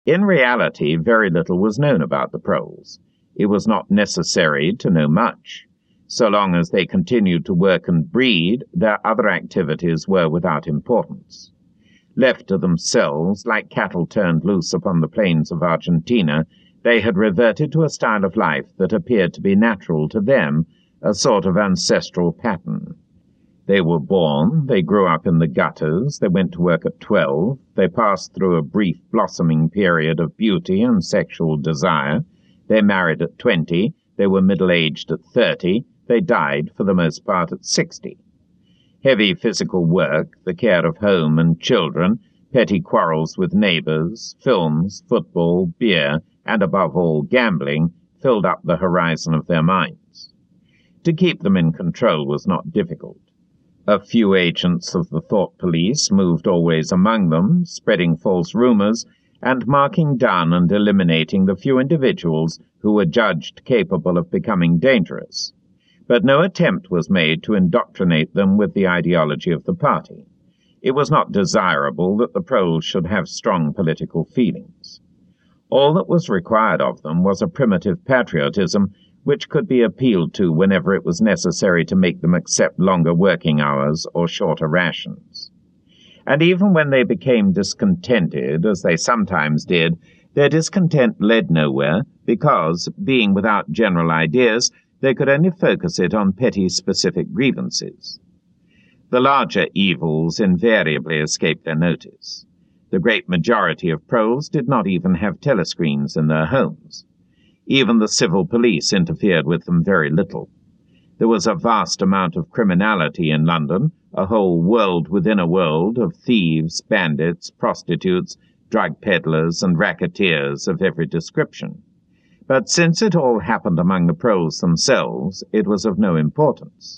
In reality, very little was known about the proles. It was not necessary to know much. So long as they continued to work and breed, their other activities were without importance. Left to themselves, like cattle turned loose upon the plains of Argentina, they had reverted to a style of life that appeared to be natural to them, a sort of ancestral pattern. They were born, they grew up in the gutters, they went to work at 12, they passed through a brief blossoming period of beauty and sexual desire, they married at 20, they were middle-aged at 30, they died, for the most part, at 60. Heavy physical work, the care of home and children, petty quarrels with neighbors, films, football, beer, and above all gambling, filled up the horizon of their minds. To keep them in control was not difficult. A few agents of the thought police moved always among them, spreading false rumors and marking down and eliminating the few individuals who were judged capable of becoming dangerous. But no attempt was made to indoctrinate them with the ideology of the party. It was not desirable that the proles should have strong political feelings. All that was required of them was a primitive patriotism which could be appealed to whenever it was necessary to make them accept longer working hours or shorter rations. And even when they became discontented, as they sometimes did, their discontent led nowhere because, being without general ideas, they could only focus it on petty specific grievances. The larger evils invariably escaped their notice. The great majority of proles did not even have telescreens in their homes. Even the civil police interfered with them very little. There was a vast amount of criminality in London, a whole world within a world of thieves, bandits, prostitutes, drug peddlers, and racketeers of every description. But since it all happened among the proles themselves, it was of no importance.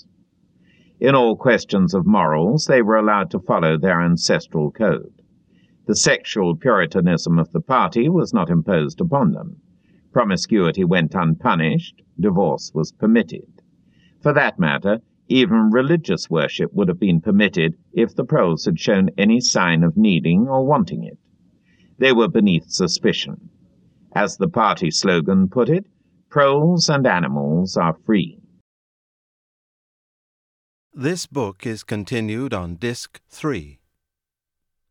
In all questions of morals, they were allowed to follow their ancestral code. The sexual puritanism of the party was not imposed upon them. Promiscuity went unpunished, divorce was permitted. For that matter, even religious worship would have been permitted if the proles had shown any sign of needing or wanting it. They were beneath suspicion. As the party slogan put it, proles and animals are free. This book is continued on Disc 3.